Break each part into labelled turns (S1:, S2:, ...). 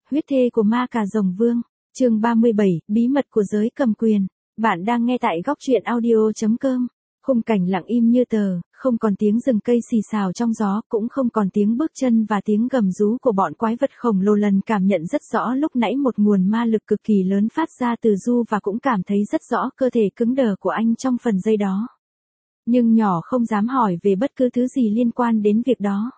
S1: huyết thê của ma cà rồng vương. Chương 37, bí mật của giới cầm quyền. Bạn đang nghe tại góc truyện audio.com. Khung cảnh lặng im như tờ, không còn tiếng rừng cây xì xào trong gió, cũng không còn tiếng bước chân và tiếng gầm rú của bọn quái vật khổng lồ. Lần cảm nhận rất rõ lúc nãy một nguồn ma lực cực kỳ lớn phát ra từ Du và cũng cảm thấy rất rõ cơ thể cứng đờ của anh trong phần giây đó. Nhưng nhỏ không dám hỏi về bất cứ thứ gì liên quan đến việc đó.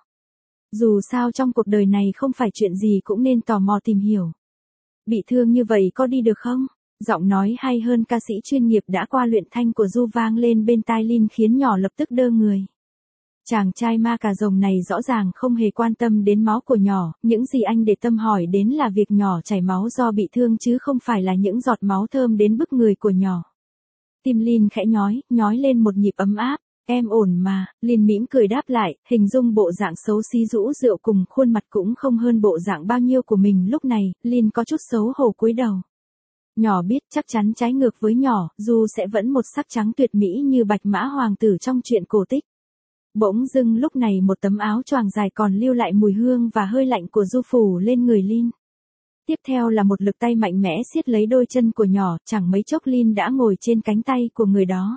S1: Dù sao trong cuộc đời này không phải chuyện gì cũng nên tò mò tìm hiểu. Bị thương như vậy có đi được không? Giọng nói hay hơn ca sĩ chuyên nghiệp đã qua luyện thanh của Du vang lên bên tai Lin khiến nhỏ lập tức đơ người. Chàng trai ma cà rồng này rõ ràng không hề quan tâm đến máu của nhỏ, những gì anh để tâm hỏi đến là việc nhỏ chảy máu do bị thương chứ không phải là những giọt máu thơm đến bức người của nhỏ. Tim Lin khẽ nhói lên một nhịp ấm áp. Em ổn mà, Lin mỉm cười đáp lại, hình dung bộ dạng xấu xí rũ rượi cùng khuôn mặt cũng không hơn bộ dạng bao nhiêu của mình lúc này. Lin có chút xấu hổ cúi đầu. Nhỏ biết chắc chắn trái ngược với nhỏ, Du sẽ vẫn một sắc trắng tuyệt mỹ như bạch mã hoàng tử trong truyện cổ tích. Bỗng dưng lúc này một tấm áo choàng dài còn lưu lại mùi hương và hơi lạnh của Du phủ lên người Lin. Tiếp theo là một lực tay mạnh mẽ siết lấy đôi chân của nhỏ, chẳng mấy chốc Lin đã ngồi trên cánh tay của người đó.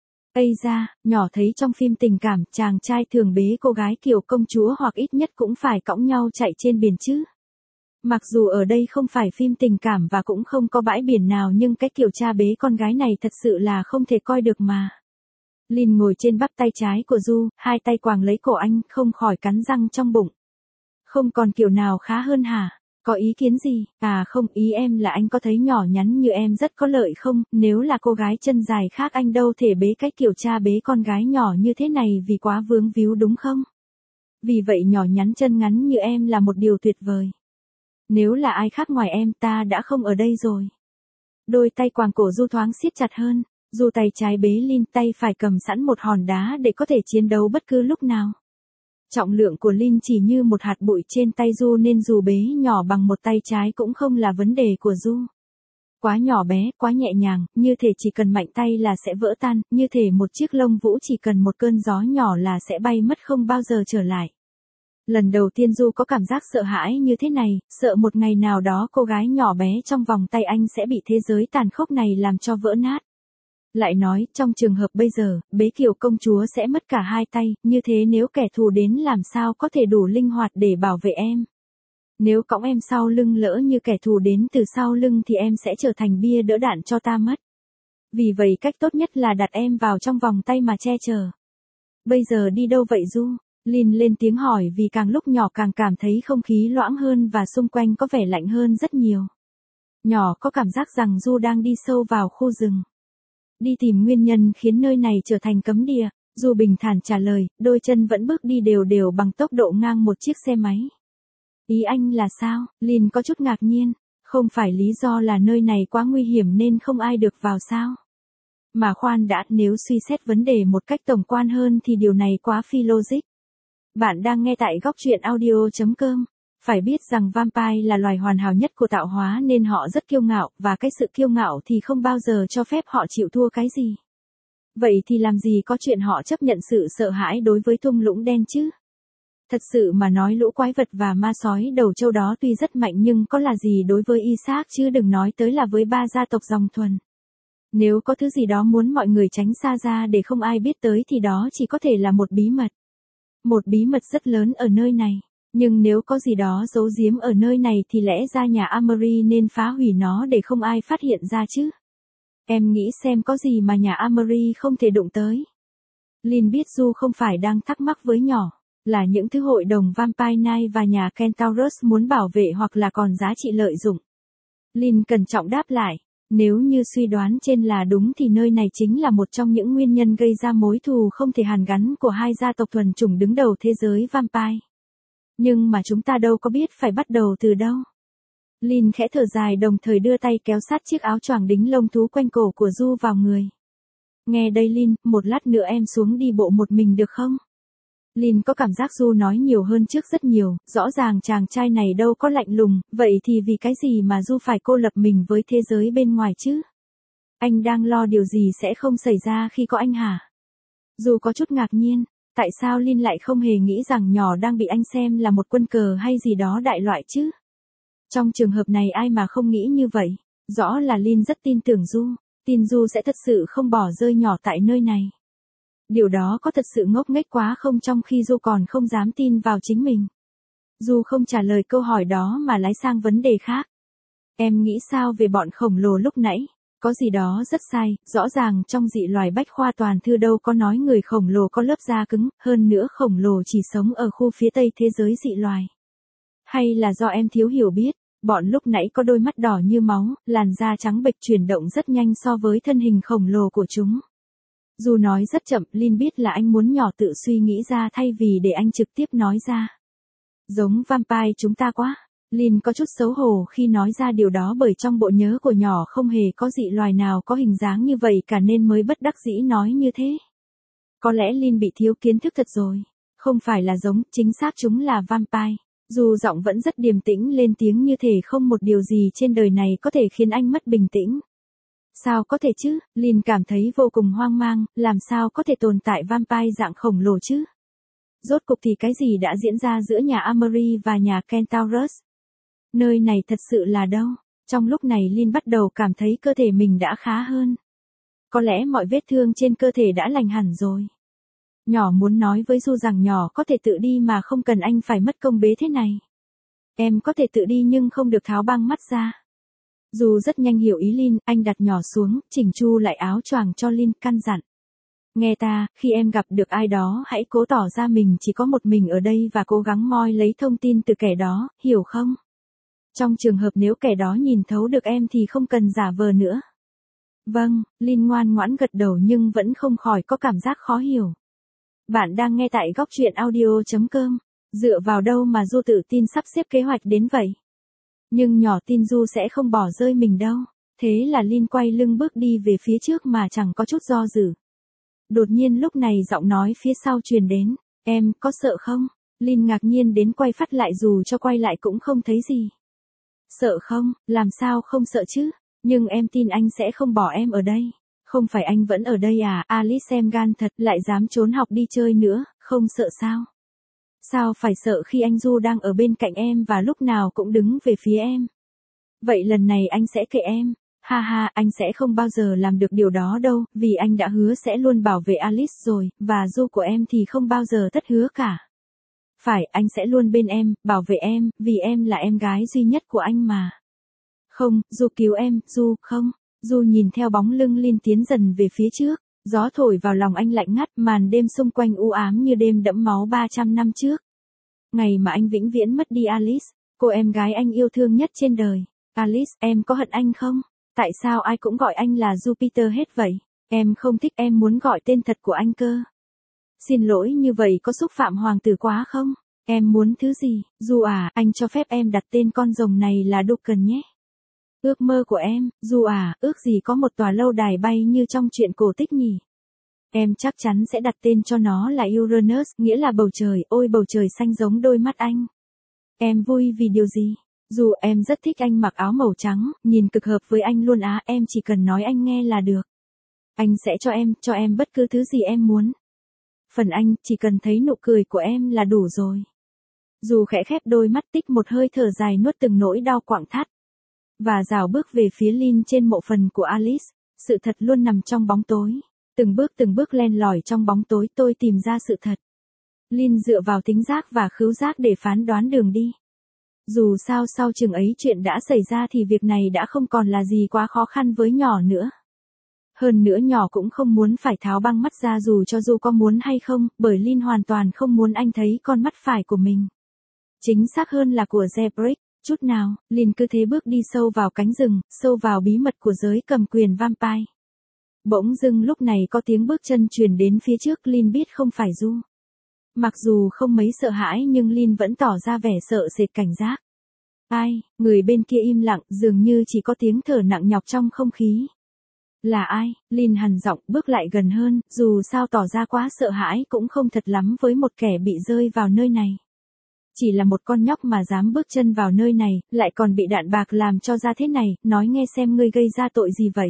S1: Ây da, nhỏ thấy trong phim tình cảm, chàng trai thường bế cô gái kiểu công chúa hoặc ít nhất cũng phải cõng nhau chạy trên biển chứ. Mặc dù ở đây không phải phim tình cảm và cũng không có bãi biển nào nhưng cái kiểu cha bế con gái này thật sự là không thể coi được mà. Lin ngồi trên bắp tay trái của Du, hai tay quàng lấy cổ anh, không khỏi cắn răng trong bụng. Không còn kiểu nào khá hơn hả? Có ý kiến gì? À không, ý em là anh có thấy nhỏ nhắn như em rất có lợi không? Nếu là cô gái chân dài khác anh đâu thể bế cái kiểu cha bế con gái nhỏ như thế này vì quá vướng víu đúng không? Vì vậy nhỏ nhắn chân ngắn như em là một điều tuyệt vời. Nếu là ai khác ngoài em ta đã không ở đây rồi. Đôi tay quàng cổ Du thoáng siết chặt hơn. Du tay trái bế Lin, tay phải cầm sẵn một hòn đá để có thể chiến đấu bất cứ lúc nào. Trọng lượng của Lin chỉ như một hạt bụi trên tay Du nên dù bế nhỏ bằng một tay trái cũng không là vấn đề của Du. Quá nhỏ bé, quá nhẹ nhàng, như thể chỉ cần mạnh tay là sẽ vỡ tan, như thể một chiếc lông vũ chỉ cần một cơn gió nhỏ là sẽ bay mất không bao giờ trở lại. Lần đầu tiên Du có cảm giác sợ hãi như thế này, sợ một ngày nào đó cô gái nhỏ bé trong vòng tay anh sẽ bị thế giới tàn khốc này làm cho vỡ nát. Lại nói, trong trường hợp bây giờ, bế kiểu công chúa sẽ mất cả hai tay, như thế nếu kẻ thù đến làm sao có thể đủ linh hoạt để bảo vệ em. Nếu cõng em sau lưng lỡ như kẻ thù đến từ sau lưng thì em sẽ trở thành bia đỡ đạn cho ta mất. Vì vậy cách tốt nhất là đặt em vào trong vòng tay mà che chở. Bây giờ đi đâu vậy Du? Lin lên tiếng hỏi vì càng lúc nhỏ càng cảm thấy không khí loãng hơn và xung quanh có vẻ lạnh hơn rất nhiều. Nhỏ có cảm giác rằng Du đang đi sâu vào khu rừng. Đi tìm nguyên nhân khiến nơi này trở thành cấm địa, Du bình thản trả lời, đôi chân vẫn bước đi đều đều bằng tốc độ ngang một chiếc xe máy. Ý anh là sao? Lin có chút ngạc nhiên, không phải lý do là nơi này quá nguy hiểm nên không ai được vào sao? Mà khoan đã, nếu suy xét vấn đề một cách tổng quan hơn thì điều này quá phi logic. Bạn đang nghe tại góc truyện audio.com. Phải biết rằng vampire là loài hoàn hảo nhất của tạo hóa nên họ rất kiêu ngạo, và cái sự kiêu ngạo thì không bao giờ cho phép họ chịu thua cái gì. Vậy thì làm gì có chuyện họ chấp nhận sự sợ hãi đối với thung lũng đen chứ? Thật sự mà nói lũ quái vật và ma sói đầu trâu đó tuy rất mạnh nhưng có là gì đối với Isaac chứ đừng nói tới là với ba gia tộc dòng thuần. Nếu có thứ gì đó muốn mọi người tránh xa ra để không ai biết tới thì đó chỉ có thể là một bí mật. Một bí mật rất lớn ở nơi này. Nhưng nếu có gì đó giấu giếm ở nơi này thì lẽ ra nhà Amory nên phá hủy nó để không ai phát hiện ra chứ. Em nghĩ xem có gì mà nhà Amory không thể đụng tới. Lin biết Du không phải đang thắc mắc với nhỏ, là những thứ hội đồng Vampire Night và nhà Kentaurus muốn bảo vệ hoặc là còn giá trị lợi dụng. Lin cẩn trọng đáp lại, nếu như suy đoán trên là đúng thì nơi này chính là một trong những nguyên nhân gây ra mối thù không thể hàn gắn của hai gia tộc thuần chủng đứng đầu thế giới Vampire. Nhưng mà chúng ta đâu có biết phải bắt đầu từ đâu. Lin khẽ thở dài đồng thời đưa tay kéo sát chiếc áo choàng đính lông thú quanh cổ của Du vào người. Nghe đây Lin, một lát nữa em xuống đi bộ một mình được không? Lin có cảm giác Du nói nhiều hơn trước rất nhiều, rõ ràng chàng trai này đâu có lạnh lùng, vậy thì vì cái gì mà Du phải cô lập mình với thế giới bên ngoài chứ? Anh đang lo điều gì sẽ không xảy ra khi có anh hả? Du có chút ngạc nhiên. Tại sao Lin lại không hề nghĩ rằng nhỏ đang bị anh xem là một quân cờ hay gì đó đại loại chứ? Trong trường hợp này ai mà không nghĩ như vậy, rõ là Lin rất tin tưởng Du, tin Du sẽ thật sự không bỏ rơi nhỏ tại nơi này. Điều đó có thật sự ngốc nghếch quá không, trong khi Du còn không dám tin vào chính mình. Du không trả lời câu hỏi đó mà lái sang vấn đề khác. Em nghĩ sao về bọn khổng lồ lúc nãy? Có gì đó rất sai, rõ ràng trong dị loài bách khoa toàn thư đâu có nói người khổng lồ có lớp da cứng, hơn nữa khổng lồ chỉ sống ở khu phía tây thế giới dị loài. Hay là do em thiếu hiểu biết, bọn lúc nãy có đôi mắt đỏ như máu, làn da trắng bệch chuyển động rất nhanh so với thân hình khổng lồ của chúng. Dù nói rất chậm, Lin biết là anh muốn nhỏ tự suy nghĩ ra thay vì để anh trực tiếp nói ra. Giống vampire chúng ta quá. Lin có chút xấu hổ khi nói ra điều đó bởi trong bộ nhớ của nhỏ không hề có dị loài nào có hình dáng như vậy cả nên mới bất đắc dĩ nói như thế. Có lẽ Lin bị thiếu kiến thức thật rồi. Không phải là giống, chính xác chúng là vampire. Dù giọng vẫn rất điềm tĩnh lên tiếng như thể không một điều gì trên đời này có thể khiến anh mất bình tĩnh. Sao có thể chứ, Lin cảm thấy vô cùng hoang mang, làm sao có thể tồn tại vampire dạng khổng lồ chứ? Rốt cục thì cái gì đã diễn ra giữa nhà Amory và nhà Kentaurus? Nơi này thật sự là đâu? Trong lúc này Lin bắt đầu cảm thấy cơ thể mình đã khá hơn. Có lẽ mọi vết thương trên cơ thể đã lành hẳn rồi. Nhỏ muốn nói với Du rằng nhỏ có thể tự đi mà không cần anh phải mất công bế thế này. Em có thể tự đi nhưng không được tháo băng mắt ra. Du rất nhanh hiểu ý Lin, anh đặt nhỏ xuống, chỉnh chu lại áo choàng cho Lin, căn dặn. Nghe ta, khi em gặp được ai đó hãy cố tỏ ra mình chỉ có một mình ở đây và cố gắng moi lấy thông tin từ kẻ đó, hiểu không? Trong trường hợp nếu kẻ đó nhìn thấu được em thì không cần giả vờ nữa. Vâng, Lin ngoan ngoãn gật đầu nhưng vẫn không khỏi có cảm giác khó hiểu. Bạn đang nghe tại góc truyện audio.com. Dựa vào đâu mà Du tự tin sắp xếp kế hoạch đến vậy? Nhưng nhỏ tin Du sẽ không bỏ rơi mình đâu. Thế là Lin quay lưng bước đi về phía trước mà chẳng có chút do dự. Đột nhiên lúc này giọng nói phía sau truyền đến. Em có sợ không? Lin ngạc nhiên đến quay phát lại dù cho quay lại cũng không thấy gì. Sợ không? Làm sao không sợ chứ? Nhưng em tin anh sẽ không bỏ em ở đây. Không phải anh vẫn ở đây à? Alice em gan thật, lại dám trốn học đi chơi nữa, không sợ sao? Sao phải sợ khi anh Du đang ở bên cạnh em và lúc nào cũng đứng về phía em? Vậy lần này anh sẽ kệ em. Ha ha, anh sẽ không bao giờ làm được điều đó đâu, vì anh đã hứa sẽ luôn bảo vệ Alice rồi, và Du của em thì không bao giờ thất hứa cả. Phải, anh sẽ luôn bên em, bảo vệ em, vì em là em gái duy nhất của anh mà. Không, Du cứu em, Du, không. Du nhìn theo bóng lưng Lin tiến dần về phía trước, gió thổi vào lòng anh lạnh ngắt, màn đêm xung quanh u ám như đêm đẫm máu 300 năm trước. Ngày mà anh vĩnh viễn mất đi Alice, cô em gái anh yêu thương nhất trên đời. Alice, em có hận anh không? Tại sao ai cũng gọi anh là Jupiter hết vậy? Em không thích, em muốn gọi tên thật của anh cơ. Xin lỗi, như vậy có xúc phạm hoàng tử quá không? Em muốn thứ gì? Du à, anh cho phép em đặt tên con rồng này là Duncan nhé. Ước mơ của em, Du à, ước gì có một tòa lâu đài bay như trong truyện cổ tích nhỉ? Em chắc chắn sẽ đặt tên cho nó là Uranus, nghĩa là bầu trời, ôi bầu trời xanh giống đôi mắt anh. Em vui vì điều gì? Dù em rất thích anh mặc áo màu trắng, nhìn cực hợp với anh luôn á, em chỉ cần nói anh nghe là được. Anh sẽ cho em bất cứ thứ gì em muốn. Phần anh, chỉ cần thấy nụ cười của em là đủ rồi. Dù khẽ khép đôi mắt tích một hơi thở dài nuốt từng nỗi đau quặn thắt. Và rào bước về phía Lin trên mộ phần của Alice, sự thật luôn nằm trong bóng tối. Từng bước len lỏi trong bóng tối tôi tìm ra sự thật. Lin dựa vào tính giác và khứu giác để phán đoán đường đi. Dù sao sau chừng ấy chuyện đã xảy ra thì việc này đã không còn là gì quá khó khăn với nhỏ nữa. Hơn nữa nhỏ cũng không muốn phải tháo băng mắt ra dù cho Du có muốn hay không, bởi Lin hoàn toàn không muốn anh thấy con mắt phải của mình. Chính xác hơn là của Zebrick. Chút nào, Lin cứ thế bước đi sâu vào cánh rừng, sâu vào bí mật của giới cầm quyền vampire. Bỗng dưng lúc này có tiếng bước chân truyền đến phía trước, Lin biết không phải Du. Mặc dù không mấy sợ hãi nhưng Lin vẫn tỏ ra vẻ sợ sệt cảnh giác. Ai, người bên kia im lặng, dường như chỉ có tiếng thở nặng nhọc trong không khí. Là ai? Lin hằn giọng bước lại gần hơn, dù sao tỏ ra quá sợ hãi cũng không thật lắm với một kẻ bị rơi vào nơi này. Chỉ là một con nhóc mà dám bước chân vào nơi này, lại còn bị đạn bạc làm cho ra thế này, nói nghe xem ngươi gây ra tội gì vậy?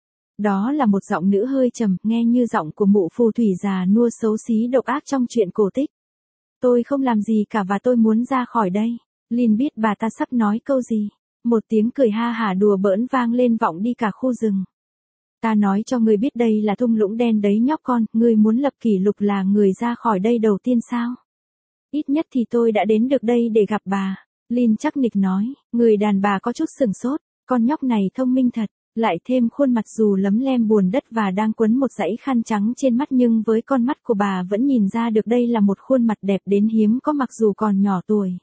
S1: Đó là một giọng nữ hơi trầm, nghe như giọng của mụ phù thủy già nua xấu xí độc ác trong truyện cổ tích. Tôi không làm gì cả và tôi muốn ra khỏi đây. Lin biết bà ta sắp nói câu gì. Một tiếng cười ha hả đùa bỡn vang lên vọng đi cả khu rừng. Ta nói cho ngươi biết đây là thung lũng đen đấy nhóc con, ngươi muốn lập kỷ lục là người ra khỏi đây đầu tiên sao? Ít nhất thì tôi đã đến được đây để gặp bà. Lin chắc nịch nói, người đàn bà có chút sừng sốt, con nhóc này thông minh thật, lại thêm khuôn mặt dù lấm lem buồn đất và đang quấn một dãy khăn trắng trên mắt nhưng với con mắt của bà vẫn nhìn ra được đây là một khuôn mặt đẹp đến hiếm có mặc dù còn nhỏ tuổi.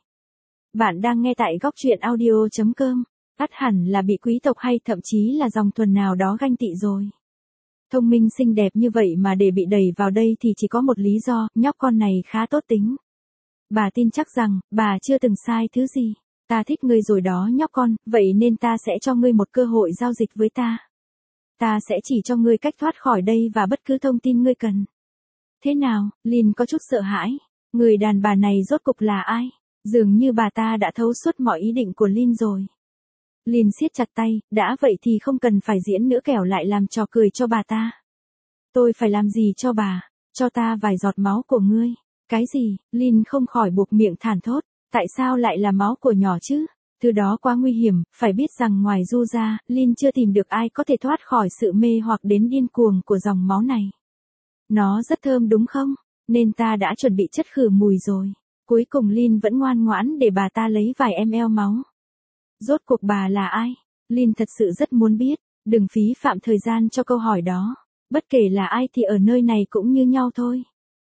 S1: Bạn đang nghe tại góc truyện audio.com, ắt hẳn là bị quý tộc hay thậm chí là dòng thuần nào đó ganh tị rồi. Thông minh xinh đẹp như vậy mà để bị đẩy vào đây thì chỉ có một lý do, nhóc con này khá tốt tính. Bà tin chắc rằng, bà chưa từng sai thứ gì. Ta thích ngươi rồi đó nhóc con, vậy nên ta sẽ cho ngươi một cơ hội giao dịch với ta. Ta sẽ chỉ cho ngươi cách thoát khỏi đây và bất cứ thông tin ngươi cần. Thế nào, Lin có chút sợ hãi. Người đàn bà này rốt cục là ai? Dường như bà ta đã thấu suốt mọi ý định của Lin rồi. Lin siết chặt tay, đã vậy thì không cần phải diễn nữa kẻo lại làm trò cười cho bà ta. Tôi phải làm gì cho bà? Cho ta vài giọt máu của ngươi. Cái gì? Lin không khỏi buộc miệng thản thốt. Tại sao lại là máu của nhỏ chứ? Thứ đó quá nguy hiểm, phải biết rằng ngoài Du ra, Lin chưa tìm được ai có thể thoát khỏi sự mê hoặc đến điên cuồng của dòng máu này. Nó rất thơm đúng không? Nên ta đã chuẩn bị chất khử mùi rồi. Cuối cùng Lin vẫn ngoan ngoãn để bà ta lấy vài ml máu. Rốt cuộc bà là ai? Lin thật sự rất muốn biết, đừng phí phạm thời gian cho câu hỏi đó. Bất kể là ai thì ở nơi này cũng như nhau thôi.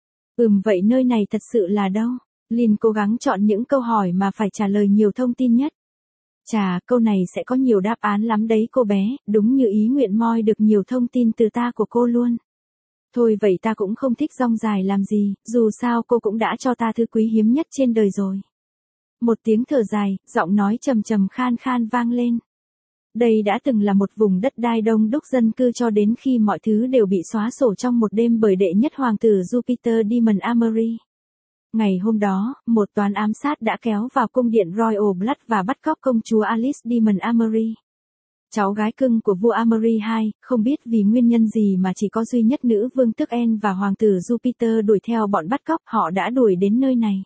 S1: Vậy nơi này thật sự là đâu? Lin cố gắng chọn những câu hỏi mà phải trả lời nhiều thông tin nhất. Chà, câu này sẽ có nhiều đáp án lắm đấy cô bé, đúng như ý nguyện moi được nhiều thông tin từ ta của cô luôn. Thôi vậy ta cũng không thích rong dài làm gì, dù sao cô cũng đã cho ta thứ quý hiếm nhất trên đời rồi. Một tiếng thở dài, giọng nói trầm trầm khan khan vang lên. Đây đã từng là một vùng đất đai đông đúc dân cư cho đến khi mọi thứ đều bị xóa sổ trong một đêm bởi đệ nhất hoàng tử Jupiter Demon Amory. Ngày hôm đó, một toán ám sát đã kéo vào cung điện Royal Blood và bắt cóc công chúa Alice Demon Amory. Cháu gái cưng của vua Amory II, không biết vì nguyên nhân gì mà chỉ có duy nhất nữ vương tước Anne và hoàng tử Jupiter đuổi theo bọn bắt cóc, họ đã đuổi đến nơi này.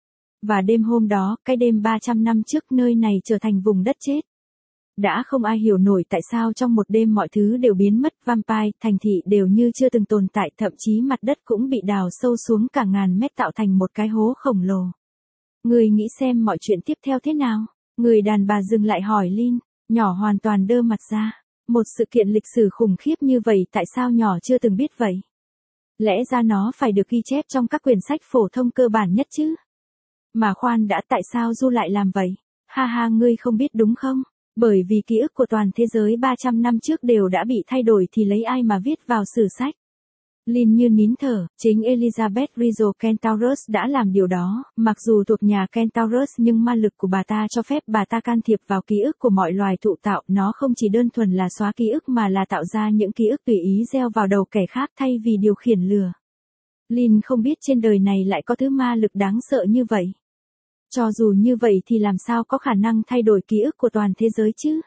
S1: Và đêm hôm đó, cái đêm 300 năm trước nơi này trở thành vùng đất chết. Đã không ai hiểu nổi tại sao trong một đêm mọi thứ đều biến mất, vampire, thành thị đều như chưa từng tồn tại, thậm chí mặt đất cũng bị đào sâu xuống cả ngàn mét tạo thành một cái hố khổng lồ. Người nghĩ xem mọi chuyện tiếp theo thế nào? Người đàn bà dừng lại hỏi Lin, nhỏ hoàn toàn đơ mặt ra. Một sự kiện lịch sử khủng khiếp như vậy tại sao nhỏ chưa từng biết vậy? Lẽ ra nó phải được ghi chép trong các quyển sách phổ thông cơ bản nhất chứ? Mà khoan đã, tại sao Du lại làm vậy? Ha ha, ngươi không biết đúng không? Bởi vì ký ức của toàn thế giới 300 năm trước đều đã bị thay đổi thì lấy ai mà viết vào sử sách. Lin như nín thở, chính Elizabeth Rizzo Kentaurus đã làm điều đó, mặc dù thuộc nhà Kentaurus nhưng ma lực của bà ta cho phép bà ta can thiệp vào ký ức của mọi loài thụ tạo, nó không chỉ đơn thuần là xóa ký ức mà là tạo ra những ký ức tùy ý gieo vào đầu kẻ khác thay vì điều khiển lừa. Lin không biết trên đời này lại có thứ ma lực đáng sợ như vậy. Cho dù như vậy thì làm sao có khả năng thay đổi ký ức của toàn thế giới chứ?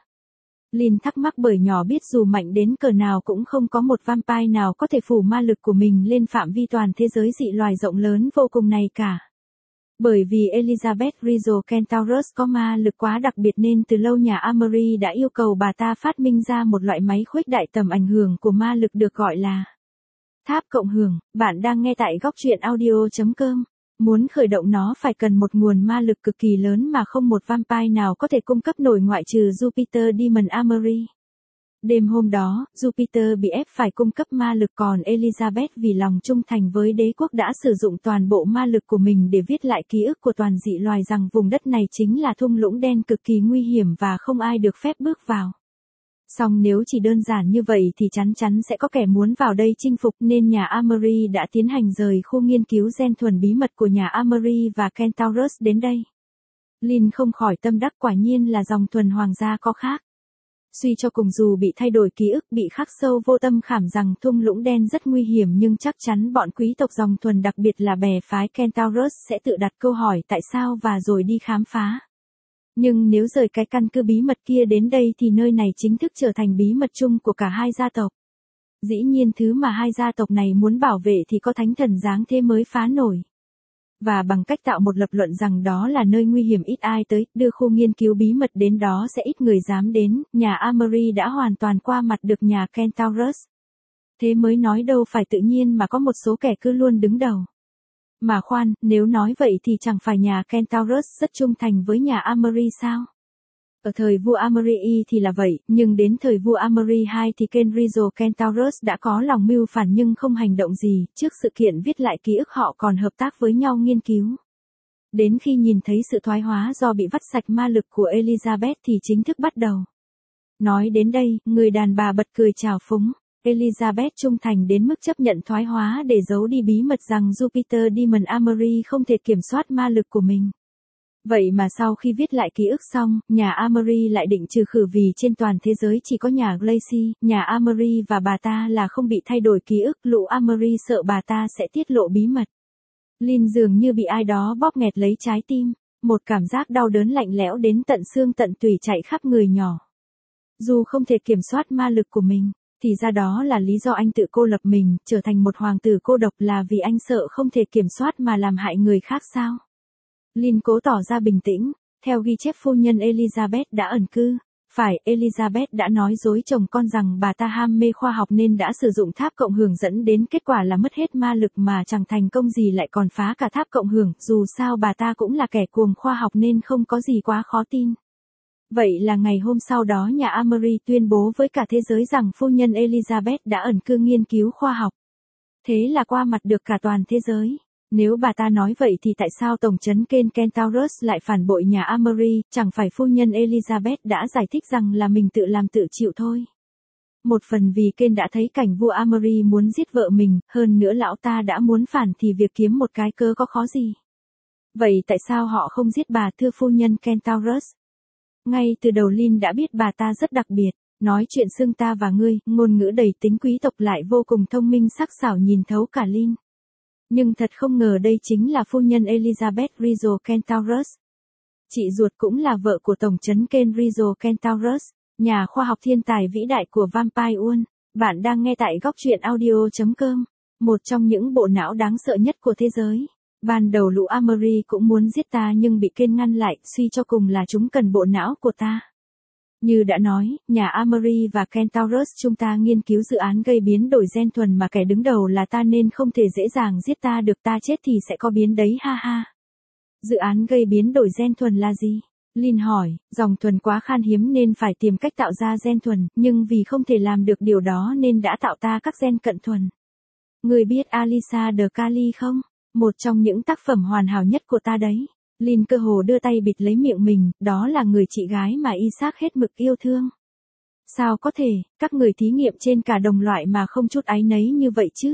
S1: Lin thắc mắc bởi nhỏ biết dù mạnh đến cỡ nào cũng không có một vampire nào có thể phủ ma lực của mình lên phạm vi toàn thế giới dị loài rộng lớn vô cùng này cả. Bởi vì Elizabeth Rizzo Kentaurus có ma lực quá đặc biệt nên từ lâu nhà Amory đã yêu cầu bà ta phát minh ra một loại máy khuếch đại tầm ảnh hưởng của ma lực được gọi là tháp cộng hưởng. Bạn đang nghe tại góc truyện audio.com. Muốn khởi động nó phải cần một nguồn ma lực cực kỳ lớn mà không một vampire nào có thể cung cấp nổi ngoại trừ Jupiter Demon Amory. Đêm hôm đó, Jupiter bị ép phải cung cấp ma lực còn Elizabeth vì lòng trung thành với đế quốc đã sử dụng toàn bộ ma lực của mình để viết lại ký ức của toàn dị loài rằng vùng đất này chính là thung lũng đen cực kỳ nguy hiểm và không ai được phép bước vào. Song nếu chỉ đơn giản như vậy thì chắn chắn sẽ có kẻ muốn vào đây chinh phục nên nhà Amory đã tiến hành rời khu nghiên cứu gen thuần bí mật của nhà Amory và Kentaurus đến đây. Lin không khỏi tâm đắc quả nhiên là dòng thuần hoàng gia có khác. Suy cho cùng dù bị thay đổi ký ức bị khắc sâu vô tâm khảm rằng thung lũng đen rất nguy hiểm nhưng chắc chắn bọn quý tộc dòng thuần đặc biệt là bè phái Kentaurus sẽ tự đặt câu hỏi tại sao và rồi đi khám phá. Nhưng nếu rời cái căn cứ bí mật kia đến đây thì nơi này chính thức trở thành bí mật chung của cả hai gia tộc. Dĩ nhiên thứ mà hai gia tộc này muốn bảo vệ thì có thánh thần giáng thế mới phá nổi. Và bằng cách tạo một lập luận rằng đó là nơi nguy hiểm ít ai tới, đưa khu nghiên cứu bí mật đến đó sẽ ít người dám đến, nhà Amory đã hoàn toàn qua mặt được nhà Kentaurus. Thế mới nói đâu phải tự nhiên mà có một số kẻ cứ luôn đứng đầu. Mà khoan, nếu nói vậy thì chẳng phải nhà Kentaurus rất trung thành với nhà Amory sao? Ở thời vua Amory I thì là vậy, nhưng đến thời vua Amory II thì Kenrizo Kentaurus đã có lòng mưu phản nhưng không hành động gì, trước sự kiện viết lại ký ức họ còn hợp tác với nhau nghiên cứu. Đến khi nhìn thấy sự thoái hóa do bị vắt sạch ma lực của Elizabeth thì chính thức bắt đầu. Nói đến đây, người đàn bà bật cười trào phúng. Elizabeth trung thành đến mức chấp nhận thoái hóa để giấu đi bí mật rằng Jupiter Demon Amory không thể kiểm soát ma lực của mình. Vậy mà sau khi viết lại ký ức xong, nhà Amory lại định trừ khử vì trên toàn thế giới chỉ có nhà Glacy, nhà Amory và bà ta là không bị thay đổi ký ức, lũ Amory sợ bà ta sẽ tiết lộ bí mật. Lynn dường như bị ai đó bóp nghẹt lấy trái tim, một cảm giác đau đớn lạnh lẽo đến tận xương tận tủy chạy khắp người nhỏ. Dù không thể kiểm soát ma lực của mình, thì ra đó là lý do anh tự cô lập mình, trở thành một hoàng tử cô độc là vì anh sợ không thể kiểm soát mà làm hại người khác sao? Lynn cố tỏ ra bình tĩnh, theo ghi chép phu nhân Elizabeth đã ẩn cư. Phải, Elizabeth đã nói dối chồng con rằng bà ta ham mê khoa học nên đã sử dụng tháp cộng hưởng dẫn đến kết quả là mất hết ma lực mà chẳng thành công gì lại còn phá cả tháp cộng hưởng, dù sao bà ta cũng là kẻ cuồng khoa học nên không có gì quá khó tin. Vậy là ngày hôm sau đó nhà Amory tuyên bố với cả thế giới rằng phu nhân Elizabeth đã ẩn cư nghiên cứu khoa học. Thế là qua mặt được cả toàn thế giới. Nếu bà ta nói vậy thì tại sao tổng trấn Kentaurus lại phản bội nhà Amory, chẳng phải phu nhân Elizabeth đã giải thích rằng là mình tự làm tự chịu thôi. Một phần vì Ken đã thấy cảnh vua Amory muốn giết vợ mình, hơn nữa lão ta đã muốn phản thì việc kiếm một cái cớ có khó gì. Vậy tại sao họ không giết bà thưa phu nhân Kentaurus? Ngay từ đầu Lynn đã biết bà ta rất đặc biệt, nói chuyện xưng ta và ngươi, ngôn ngữ đầy tính quý tộc lại vô cùng thông minh sắc sảo nhìn thấu cả Lynn. Nhưng thật không ngờ đây chính là phu nhân Elizabeth Rizzo Kentaurus. Chị ruột cũng là vợ của tổng trấn Kenrizo Kentaurus, nhà khoa học thiên tài vĩ đại của Vampire World. Bạn đang nghe tại góc truyện audio.com, một trong những bộ não đáng sợ nhất của thế giới. Ban đầu lũ Amory cũng muốn giết ta nhưng bị Ken ngăn lại, suy cho cùng là chúng cần bộ não của ta. Như đã nói, nhà Amory và Kentaurus chúng ta nghiên cứu dự án gây biến đổi gen thuần mà kẻ đứng đầu là ta nên không thể dễ dàng giết ta được, ta chết thì sẽ có biến đấy ha ha. Dự án gây biến đổi gen thuần là gì? Lynn hỏi, dòng thuần quá khan hiếm nên phải tìm cách tạo ra gen thuần, nhưng vì không thể làm được điều đó nên đã tạo ta các gen cận thuần. Người biết Alisa de Cali không? Một trong những tác phẩm hoàn hảo nhất của ta đấy. Lynn cơ hồ đưa tay bịt lấy miệng mình, đó là người chị gái mà Isaac hết mực yêu thương. Sao có thể, các người thí nghiệm trên cả đồng loại mà không chút áy náy như vậy chứ?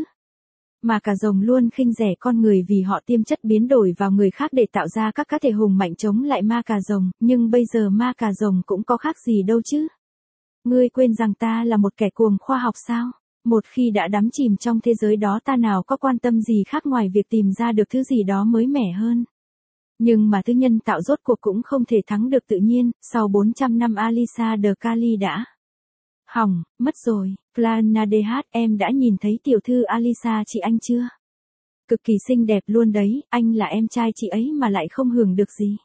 S1: Mà cả rồng luôn khinh rẻ con người vì họ tiêm chất biến đổi vào người khác để tạo ra các cá thể hùng mạnh chống lại ma cà rồng, nhưng bây giờ ma cà rồng cũng có khác gì đâu chứ? Ngươi quên rằng ta là một kẻ cuồng khoa học sao? Một khi đã đắm chìm trong thế giới đó ta nào có quan tâm gì khác ngoài việc tìm ra được thứ gì đó mới mẻ hơn. Nhưng mà thứ nhân tạo rốt cuộc cũng không thể thắng được tự nhiên, sau 400 năm Alisa de Cali đã hỏng, mất rồi. Planadehat, em đã nhìn thấy tiểu thư Alisa chị anh chưa? Cực kỳ xinh đẹp luôn đấy, anh là em trai chị ấy mà lại không hưởng được gì.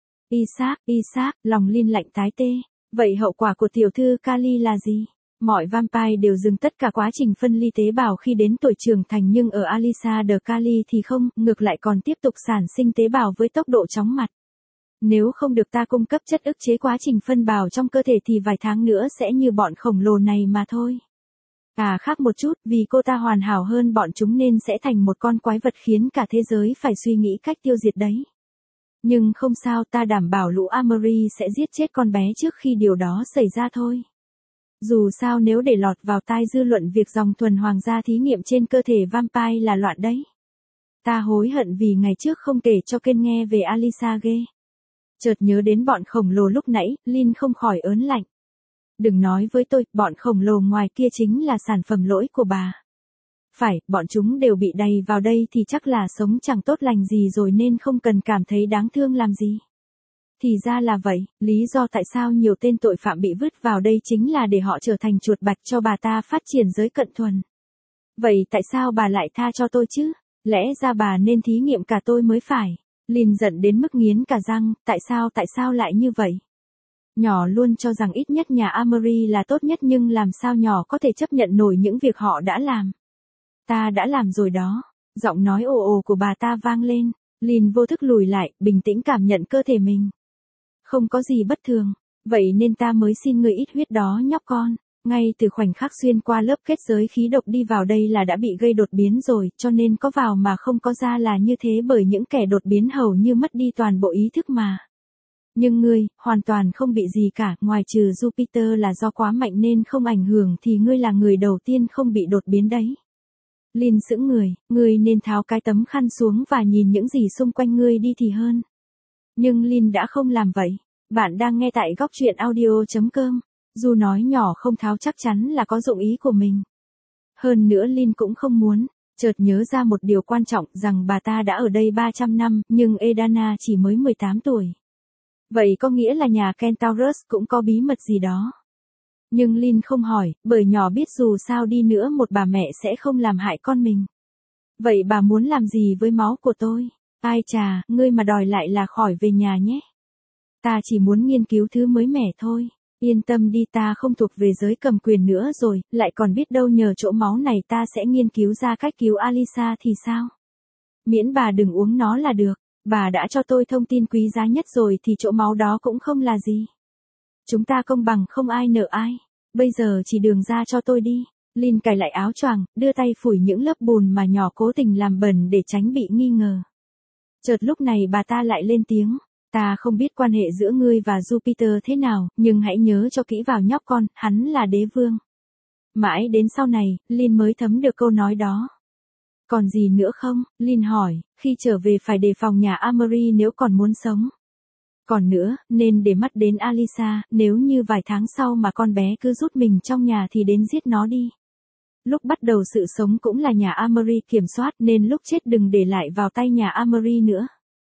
S1: Isaac, lòng Lynn lạnh tái tê. Vậy hậu quả của tiểu thư Cali là gì? Mọi vampire đều dừng tất cả quá trình phân ly tế bào khi đến tuổi trưởng thành nhưng ở Alisa de Cali thì không, ngược lại còn tiếp tục sản sinh tế bào với tốc độ chóng mặt. Nếu không được ta cung cấp chất ức chế quá trình phân bào trong cơ thể thì vài tháng nữa sẽ như bọn khổng lồ này mà thôi. Khác một chút, vì cô ta hoàn hảo hơn bọn chúng nên sẽ thành một con quái vật khiến cả thế giới phải suy nghĩ cách tiêu diệt đấy. Nhưng không sao, ta đảm bảo lũ Amory sẽ giết chết con bé trước khi điều đó xảy ra thôi. Dù sao nếu để lọt vào tai dư luận việc dòng thuần hoàng gia thí nghiệm trên cơ thể vampire là loạn đấy. Ta hối hận vì ngày trước không kể cho Ken nghe về Alisa ghê. Chợt nhớ đến bọn khổng lồ lúc nãy, Lynn không khỏi ớn lạnh. Đừng nói với tôi, bọn khổng lồ ngoài kia chính là sản phẩm lỗi của bà. Phải, bọn chúng đều bị đầy vào đây thì chắc là sống chẳng tốt lành gì rồi nên không cần cảm thấy đáng thương làm gì. Thì ra là vậy, lý do tại sao nhiều tên tội phạm bị vứt vào đây chính là để họ trở thành chuột bạch cho bà ta phát triển giới cận thuần. Vậy tại sao bà lại tha cho tôi chứ? Lẽ ra bà nên thí nghiệm cả tôi mới phải. Lin giận đến mức nghiến cả răng, tại sao lại như vậy? Nhỏ luôn cho rằng ít nhất nhà Amory là tốt nhất nhưng làm sao nhỏ có thể chấp nhận nổi những việc họ đã làm. Ta đã làm rồi đó. Giọng nói ồ ồ của bà ta vang lên. Lin vô thức lùi lại, bình tĩnh cảm nhận cơ thể mình. Không có gì bất thường. Vậy nên ta mới xin người ít huyết đó nhóc con. Ngay từ khoảnh khắc xuyên qua lớp kết giới khí độc đi vào đây là đã bị gây đột biến rồi, cho nên có vào mà không có ra là như thế bởi những kẻ đột biến hầu như mất đi toàn bộ ý thức mà. Nhưng ngươi, hoàn toàn không bị gì cả, ngoài trừ Jupiter là do quá mạnh nên không ảnh hưởng thì ngươi là người đầu tiên không bị đột biến đấy. Lin sững người, ngươi nên tháo cái tấm khăn xuống và nhìn những gì xung quanh ngươi đi thì hơn. Nhưng Lin đã không làm vậy. Bạn đang nghe tại góc truyện audio.com. Dù nói nhỏ không tháo chắc chắn là có dụng ý của mình. Hơn nữa Lin cũng không muốn. Chợt nhớ ra một điều quan trọng rằng bà ta đã ở đây 300 năm, nhưng Edana chỉ mới 18 tuổi. Vậy có nghĩa là nhà Kentaurus cũng có bí mật gì đó. Nhưng Lin không hỏi, bởi nhỏ biết dù sao đi nữa một bà mẹ sẽ không làm hại con mình. Vậy bà muốn làm gì với máu của tôi? Ai chà, ngươi mà đòi lại là khỏi về nhà nhé. Ta chỉ muốn nghiên cứu thứ mới mẻ thôi. Yên tâm đi, ta không thuộc về giới cầm quyền nữa rồi, lại còn biết đâu nhờ chỗ máu này ta sẽ nghiên cứu ra cách cứu Alisa thì sao? Miễn bà đừng uống nó là được. Bà đã cho tôi thông tin quý giá nhất rồi thì chỗ máu đó cũng không là gì. Chúng ta công bằng không ai nợ ai. Bây giờ chỉ đường ra cho tôi đi. Lin cài lại áo choàng, đưa tay phủi những lớp bùn mà nhỏ cố tình làm bẩn để tránh bị nghi ngờ. Chợt lúc này bà ta lại lên tiếng. Ta không biết quan hệ giữa ngươi và Jupiter thế nào, nhưng hãy nhớ cho kỹ vào nhóc con, hắn là đế vương. Mãi đến sau này, Lin mới thấm được câu nói đó. Còn gì nữa không? Lin hỏi, khi trở về phải đề phòng nhà Amory nếu còn muốn sống. Còn nữa, nên để mắt đến Alisa, nếu như vài tháng sau mà con bé cứ rút mình trong nhà thì đến giết nó đi. Lúc bắt đầu sự sống cũng là nhà Amory kiểm soát nên lúc chết đừng để lại vào tay nhà Amory nữa.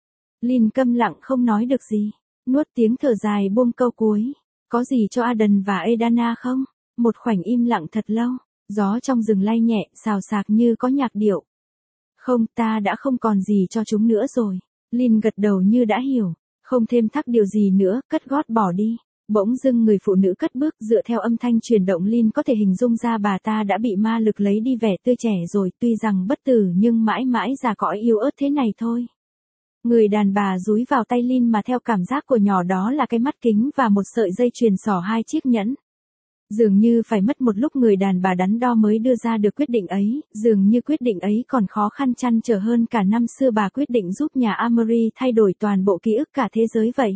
S1: Lin câm lặng không nói được gì, nuốt tiếng thở dài buông câu cuối. Có gì cho Aden và Edana không? Một khoảnh im lặng thật lâu, gió trong rừng lay nhẹ, xào xạc như có nhạc điệu. Không, ta đã không còn gì cho chúng nữa rồi. Lin gật đầu như đã hiểu, không thêm thắc điều gì nữa, cất gót bỏ đi. Bỗng dưng người phụ nữ cất bước dựa theo âm thanh chuyển động Lin có thể hình dung ra bà ta đã bị ma lực lấy đi vẻ tươi trẻ rồi, tuy rằng bất tử nhưng mãi mãi già cõi yếu ớt thế này thôi. Người đàn bà dúi vào tay Lin mà theo cảm giác của nhỏ đó là cái mắt kính và một sợi dây chuyền xỏ 2 chiếc nhẫn. Dường như phải mất một lúc người đàn bà đắn đo mới đưa ra được quyết định ấy, dường như quyết định ấy còn khó khăn trăn trở hơn cả năm xưa bà quyết định giúp nhà Amory thay đổi toàn bộ ký ức cả thế giới vậy.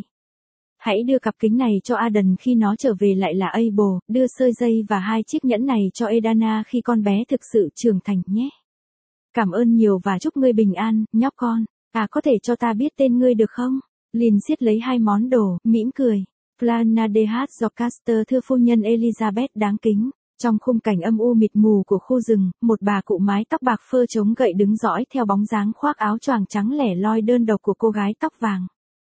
S1: Hãy đưa cặp kính này cho Aden khi nó trở về, lại là Abel, đưa sợi dây và 2 chiếc nhẫn này cho Edana khi con bé thực sự trưởng thành nhé. Cảm ơn nhiều và chúc ngươi bình an, nhóc con. Có thể cho ta biết tên ngươi được không? Lin siết lấy 2 món đồ, mỉm cười. Plana de Hazocaster, thưa phu nhân Elizabeth đáng kính. Trong khung cảnh âm u mịt mù của khu rừng, một bà cụ mái tóc bạc phơ chống gậy đứng dõi theo bóng dáng khoác áo choàng trắng lẻ loi đơn độc của cô gái tóc vàng.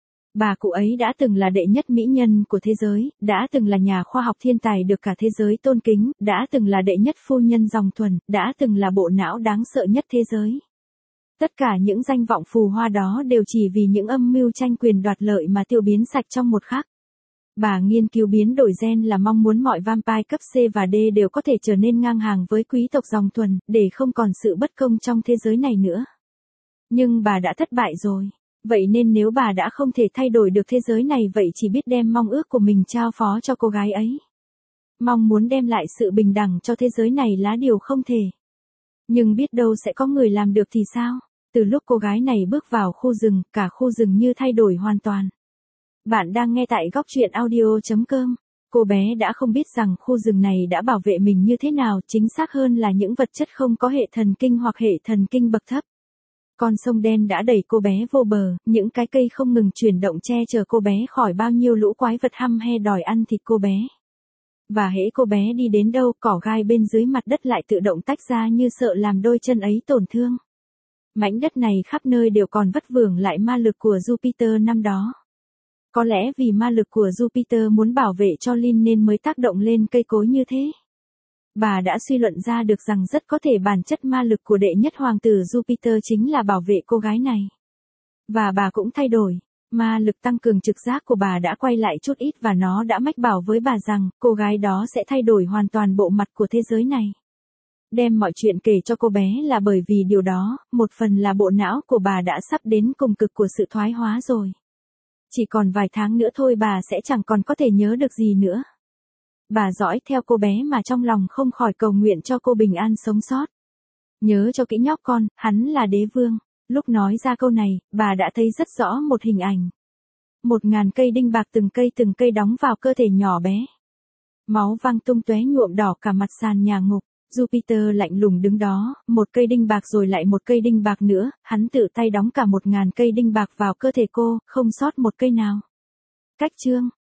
S1: Bà cụ ấy đã từng là đệ nhất mỹ nhân của thế giới, đã từng là nhà khoa học thiên tài được cả thế giới tôn kính, đã từng là đệ nhất phu nhân dòng thuần, đã từng là bộ não đáng sợ nhất thế giới. Tất cả những danh vọng phù hoa đó đều chỉ vì những âm mưu tranh quyền đoạt lợi mà tiêu biến sạch trong một khắc. Bà nghiên cứu biến đổi gen là mong muốn mọi vampire cấp C và D đều có thể trở nên ngang hàng với quý tộc dòng thuần, để không còn sự bất công trong thế giới này nữa. Nhưng bà đã thất bại rồi. Vậy nên nếu bà đã không thể thay đổi được thế giới này vậy chỉ biết đem mong ước của mình trao phó cho cô gái ấy. Mong muốn đem lại sự bình đẳng cho thế giới này là điều không thể. Nhưng biết đâu sẽ có người làm được thì sao? Từ lúc cô gái này bước vào khu rừng, cả khu rừng như thay đổi hoàn toàn. Bạn đang nghe tại góc truyện audio.com. Cô bé đã không biết rằng khu rừng này đã bảo vệ mình như thế nào, chính xác hơn là những vật chất không có hệ thần kinh hoặc hệ thần kinh bậc thấp. Con sông đen đã đẩy cô bé vô bờ, những cái cây không ngừng chuyển động che chở cô bé khỏi bao nhiêu lũ quái vật hăm he đòi ăn thịt cô bé. Và hễ cô bé đi đến đâu, cỏ gai bên dưới mặt đất lại tự động tách ra như sợ làm đôi chân ấy tổn thương. Mảnh đất này khắp nơi đều còn vất vưởng lại ma lực của Jupiter năm đó. Có lẽ vì ma lực của Jupiter muốn bảo vệ cho Lin nên mới tác động lên cây cối như thế. Bà đã suy luận ra được rằng rất có thể bản chất ma lực của đệ nhất hoàng tử Jupiter chính là bảo vệ cô gái này. Và bà cũng thay đổi. Ma lực tăng cường trực giác của bà đã quay lại chút ít và nó đã mách bảo với bà rằng cô gái đó sẽ thay đổi hoàn toàn bộ mặt của thế giới này. Đem mọi chuyện kể cho cô bé là bởi vì điều đó, một phần là bộ não của bà đã sắp đến cùng cực của sự thoái hóa rồi. Chỉ còn vài tháng nữa thôi bà sẽ chẳng còn có thể nhớ được gì nữa. Bà dõi theo cô bé mà trong lòng không khỏi cầu nguyện cho cô bình an sống sót. Nhớ cho kỹ nhóc con, hắn là đế vương. Lúc nói ra câu này, bà đã thấy rất rõ một hình ảnh. 1000 cây đinh bạc từng cây đóng vào cơ thể nhỏ bé. Máu văng tung tóe nhuộm đỏ cả mặt sàn nhà ngục. Jupiter lạnh lùng đứng đó, một cây đinh bạc rồi lại một cây đinh bạc nữa, hắn tự tay đóng cả 1000 cây đinh bạc vào cơ thể cô, không sót một cây nào. Cách chương